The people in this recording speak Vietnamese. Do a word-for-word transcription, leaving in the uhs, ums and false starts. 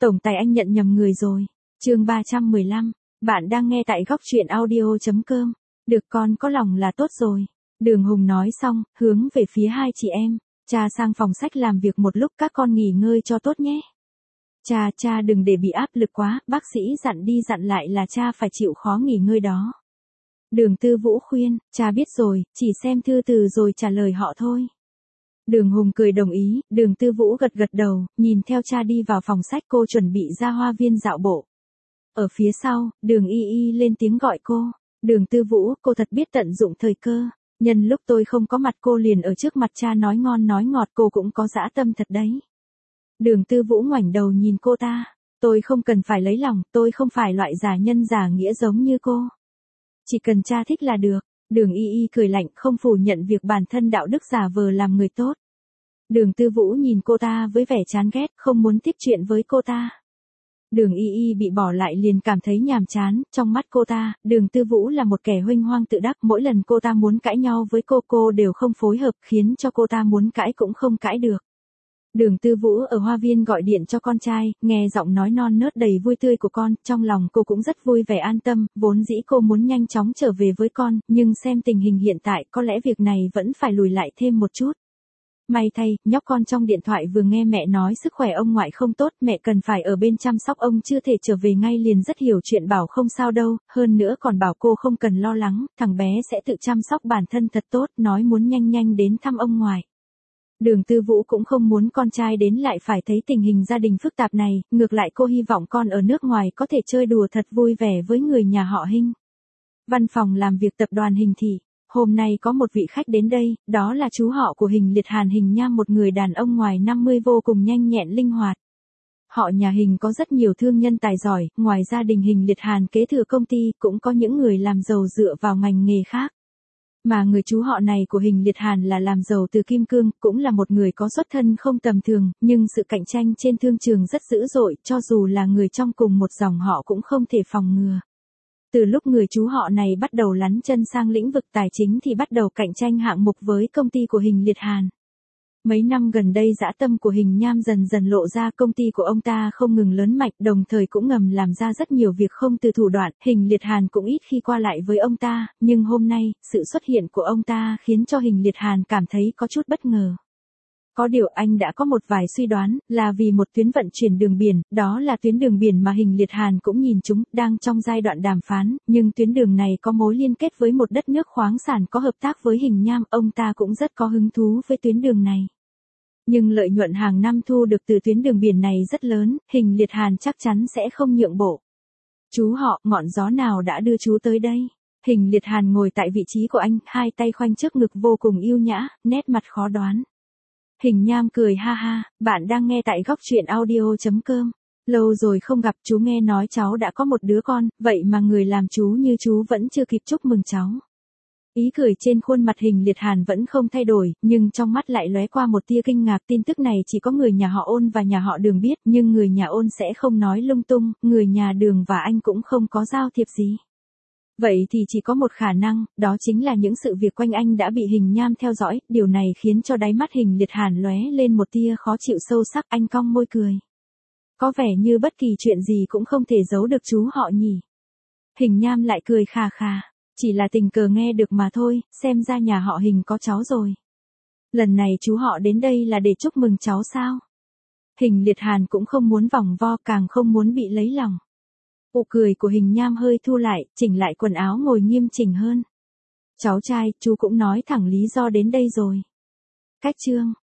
Tổng tài anh nhận nhầm người rồi. Chương ba trăm mười lăm. Bạn đang nghe tại góc truyện audio chấm com. Được con có lòng là tốt rồi. Đường Hùng nói xong, hướng về phía hai chị em. Cha sang phòng sách làm việc một lúc, các con nghỉ ngơi cho tốt nhé. Cha, cha đừng để bị áp lực quá, bác sĩ dặn đi dặn lại là cha phải chịu khó nghỉ ngơi đó. Đường Tư Vũ khuyên, cha biết rồi, chỉ xem thư từ rồi trả lời họ thôi. Đường Hùng cười đồng ý, Đường Tư Vũ gật gật đầu, nhìn theo cha đi vào phòng sách. Cô chuẩn bị ra hoa viên dạo bộ. Ở phía sau, Đường Y Y lên tiếng gọi cô. Đường Tư Vũ, cô thật biết tận dụng thời cơ. Nhân lúc tôi không có mặt cô liền ở trước mặt cha nói ngon nói ngọt, cô cũng có dã tâm thật đấy. Đường Tư Vũ ngoảnh đầu nhìn cô ta. Tôi không cần phải lấy lòng, tôi không phải loại giả nhân giả nghĩa giống như cô. Chỉ cần cha thích là được. Đường Y Y cười lạnh, không phủ nhận việc bản thân đạo đức giả vờ làm người tốt. Đường Tư Vũ nhìn cô ta với vẻ chán ghét, không muốn tiếp chuyện với cô ta. Đường Y Y bị bỏ lại liền cảm thấy nhàm chán. Trong mắt cô ta, Đường Tư Vũ là một kẻ huênh hoang tự đắc. Mỗi lần cô ta muốn cãi nhau với cô, cô đều không phối hợp, khiến cho cô ta muốn cãi cũng không cãi được. Đường Tư Vũ ở hoa viên gọi điện cho con trai, nghe giọng nói non nớt đầy vui tươi của con, trong lòng cô cũng rất vui vẻ an tâm. Vốn dĩ cô muốn nhanh chóng trở về với con, nhưng xem tình hình hiện tại có lẽ việc này vẫn phải lùi lại thêm một chút. May thay, nhóc con trong điện thoại vừa nghe mẹ nói sức khỏe ông ngoại không tốt, mẹ cần phải ở bên chăm sóc ông, chưa thể trở về ngay liền rất hiểu chuyện, bảo không sao đâu, hơn nữa còn bảo cô không cần lo lắng, thằng bé sẽ tự chăm sóc bản thân thật tốt, nói muốn nhanh nhanh đến thăm ông ngoại. Đường Tư Vũ cũng không muốn con trai đến lại phải thấy tình hình gia đình phức tạp này, ngược lại cô hy vọng con ở nước ngoài có thể chơi đùa thật vui vẻ với người nhà họ Hinh. Văn phòng làm việc tập đoàn Hình Thị. Hôm nay có một vị khách đến đây, đó là chú họ của Hình Liệt Hàn, Hình Nham, một người đàn ông ngoài năm mươi vô cùng nhanh nhẹn linh hoạt. Họ nhà Hình có rất nhiều thương nhân tài giỏi, ngoài gia đình Hình Liệt Hàn kế thừa công ty, cũng có những người làm giàu dựa vào ngành nghề khác. Mà người chú họ này của Hình Liệt Hàn là làm giàu từ kim cương, cũng là một người có xuất thân không tầm thường, nhưng sự cạnh tranh trên thương trường rất dữ dội, cho dù là người trong cùng một dòng họ cũng không thể phòng ngừa. Từ lúc người chú họ này bắt đầu lắn chân sang lĩnh vực tài chính thì bắt đầu cạnh tranh hạng mục với công ty của Hình Liệt Hàn. Mấy năm gần đây dã tâm của Hình Nham dần dần lộ ra, công ty của ông ta không ngừng lớn mạnh, đồng thời cũng ngầm làm ra rất nhiều việc không từ thủ đoạn. Hình Liệt Hàn cũng ít khi qua lại với ông ta, nhưng hôm nay, sự xuất hiện của ông ta khiến cho Hình Liệt Hàn cảm thấy có chút bất ngờ. Có điều anh đã có một vài suy đoán, là vì một tuyến vận chuyển đường biển, đó là tuyến đường biển mà Hình Liệt Hàn cũng nhìn chúng, đang trong giai đoạn đàm phán, nhưng tuyến đường này có mối liên kết với một đất nước khoáng sản có hợp tác với Hình Nham, ông ta cũng rất có hứng thú với tuyến đường này. Nhưng lợi nhuận hàng năm thu được từ tuyến đường biển này rất lớn, Hình Liệt Hàn chắc chắn sẽ không nhượng bộ. Chú họ, ngọn gió nào đã đưa chú tới đây? Hình Liệt Hàn ngồi tại vị trí của anh, hai tay khoanh trước ngực vô cùng yêu nhã, nét mặt khó đoán. Hình Nham cười ha ha, bạn đang nghe tại góc truyện audio chấm com. Lâu rồi không gặp, chú nghe nói cháu đã có một đứa con, vậy mà người làm chú như chú vẫn chưa kịp chúc mừng cháu. Ý cười trên khuôn mặt Hình Liệt Hàn vẫn không thay đổi, nhưng trong mắt lại lóe qua một tia kinh ngạc. Tin tức này chỉ có người nhà họ Ôn và nhà họ Đường biết, nhưng người nhà Ôn sẽ không nói lung tung, người nhà Đường và anh cũng không có giao thiệp gì. Vậy thì chỉ có một khả năng, đó chính là những sự việc quanh anh đã bị Hình Nham theo dõi, điều này khiến cho đáy mắt Hình Liệt Hàn lóe lên một tia khó chịu sâu sắc, anh cong môi cười. Có vẻ như bất kỳ chuyện gì cũng không thể giấu được chú họ nhỉ. Hình Nham lại cười khà khà, chỉ là tình cờ nghe được mà thôi, xem ra nhà họ Hình có cháu rồi. Lần này chú họ đến đây là để chúc mừng cháu sao? Hình Liệt Hàn cũng không muốn vòng vo, càng không muốn bị lấy lòng. Nụ cười của Hình Nham hơi thu lại, chỉnh lại quần áo ngồi nghiêm chỉnh hơn. Cháu trai, chú cũng nói thẳng lý do đến đây rồi. Cách chương.